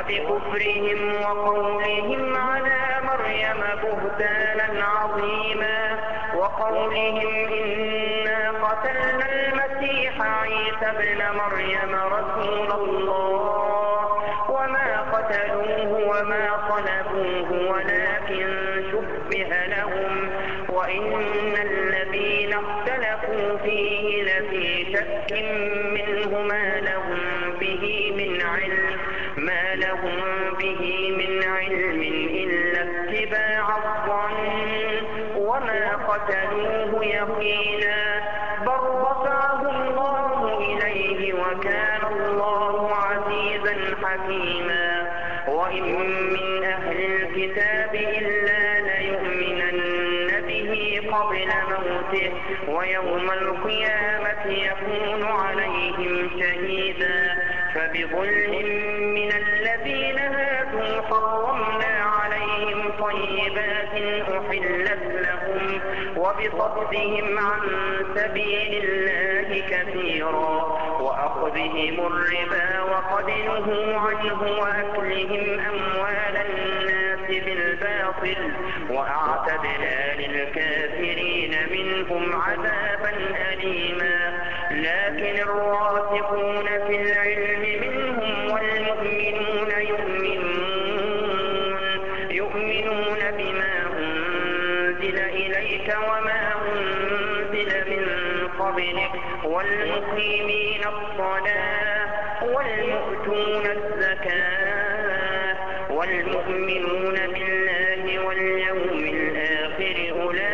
وبكفرهم وقولهم على مريم بهتانا عظيما وقولهم إنا قتلنا المسيح عيسى ابن مريم رسول الله وما قتلوه وما صلبوه ولكن شبه لهم وإن الذين اختلفوا فيه لفي شك منه ما لهم به من علم ما لهم به من علم إلا اتباع الظن وما قتلوه يقينا بل رفعه الله إليه وكان الله عزيزا حكيما وإن من أهل الكتاب إلا ليؤمنن به قبل موته ويوم القيامة يكون عليهم شهيدا فبظلم من الذين هادوا حرمنا عليهم طيبات أحلت لهم وبصدهم عن سبيل الله كثيرا وأخذهم الربا وقد نهوا عنه وأكلهم أموال الناس بالباطل وأعتدنا للكافرين منهم عذابا أليما لكن الراسخون في العلم منهم والمؤمنون يؤمنون يؤمنون بما أنزل إليك وما أنزل من قبلك والمقيمين الصلاة والمؤتون الزكاة والمؤمنون بالله واليوم الآخر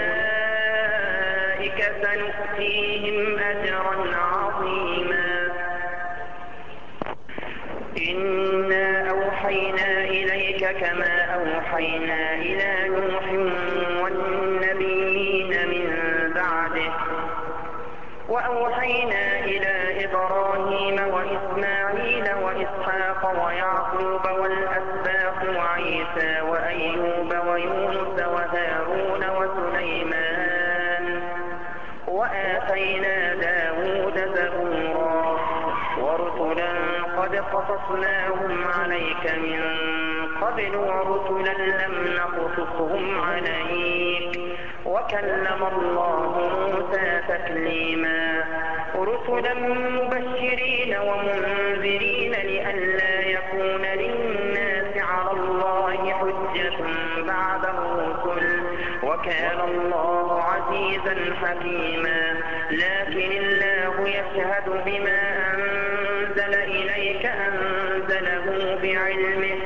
أولئك سنؤتيهم أجرا عظيما إنا أوحينا إليك كما أوحينا إلى نوح والنبيين من بعده وأوحينا إلى إبراهيم وإسماعيل وإسحاق ويعقوب والأسباط وعيسى وأيوب ويونس وهارون وسليمان وآتينا داود زبورا ورسلا قد قصصناهم عليك من قبل ورسلا لم نقصصهم عليك وكلم الله موسى تكليما رسلا مبشرين ومنذرين لئلا يكون للناس على الله حجة بعد الرسل وكان الله عزيزا حكيما لكن الله يشهد بما أنزل إليك أنزله بعلمه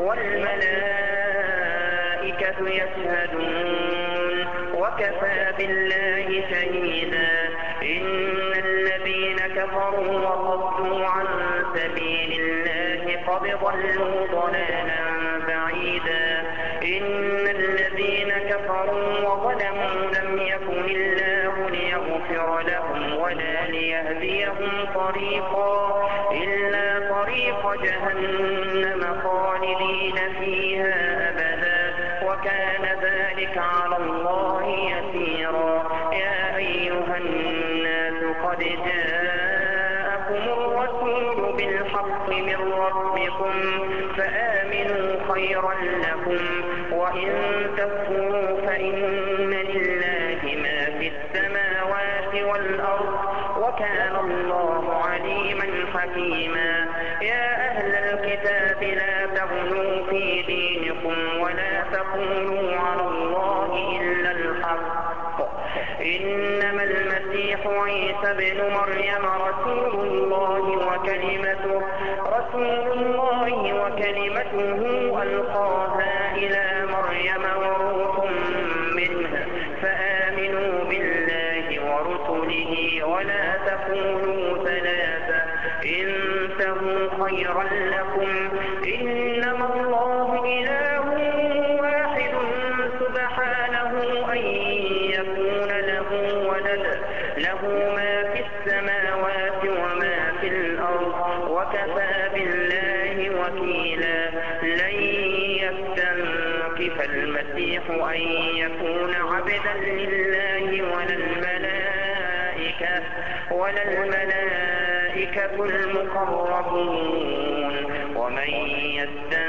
والملائكة يشهدون وكفى بالله شهيدا إن الذين كفروا وصدوا عن سبيل الله قد ضلوا ضلالا بعيدا إن الذين كفروا وظلموا لم يكن الله ليغفر لهم ولا ليهديهم طريقا إلا طريق جهنم خالدين فيها أبدا وكان ذلك على الله يسيرا يا أيها الناس قد جاءكم الرسول بالحق من ربكم فآمنوا خيرا لكم وإن تكفروا فإن لله ما في السماوات والأرض وكان الله عليما حكيما يا أهل الكتاب لا تغلوا في دينكم ولا تقولوا على الله إلا الحق إنما المسيح عيسى ابن مريم رسول الله وكلمته رسول الله وكلمته ألقاها إلى مريم وروح منه فآمنوا بالله ورسله ولا تقولوا ثلاثة انتهوا خيرا لكم إنما الله إله واحد سبحانه أن يكون له ولد له ما في السماوات وما في الأرض وكفى بالله وكيلا لن يستنكف المسيح أن يكون عبدا لله ولا الملائكة ولا الملائكة المقربون ومن يستنكف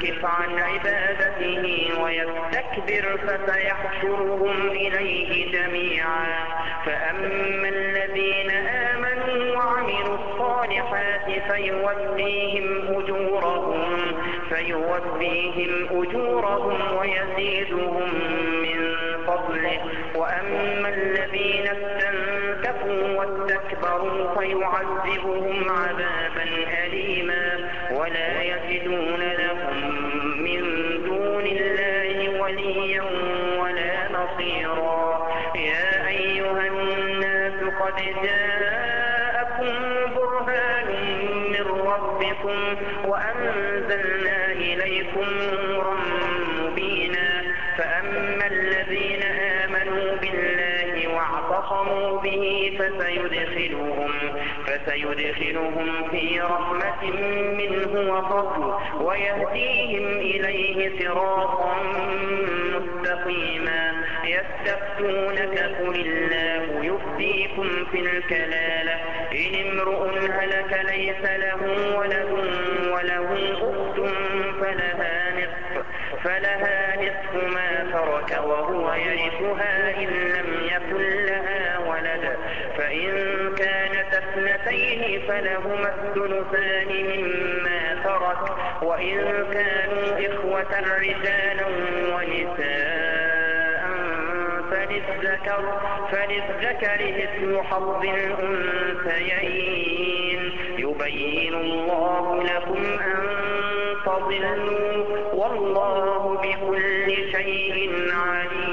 ينكف عن عبادته ويستكبر فسيحشرهم إليه جميعا. فأما الذين آمنوا وعملوا الصالحات فيوفيهم أجورهم, فيوفيهم أجورهم ويزيدهم من فضله. وأما الذين استنكفوا واستكبروا فيعذبهم عذابا أليما ولا يجدون لهم من دون الله وليا ولا نصيرا. يا أيها الناس قد جاءكم برهان من ربكم وأنزلنا إليكم نورا مبينا. فأما الذين آمنوا بالله واعتصموا به فسيدخلهم, فسيدخلهم في رحمة منه وفضل ويهديهم إليه صراطا مستقيما. يستفتونك قل الله يفتيكم في الكلالة إن امرؤ هلك ليس له ولد وله أخت فلها نصف, فلها نصف ما ترك وهو يرثها إن لم يكن لها ولد. فإن كانت اثنتين فلهما الثلثان مما ترك وإن كانوا إخوة رجالا ونساء فللذكر, فللذكر مثل حظ الأنثيين. يبين الله لكم أن تضلوا والله بكل شيء عليم.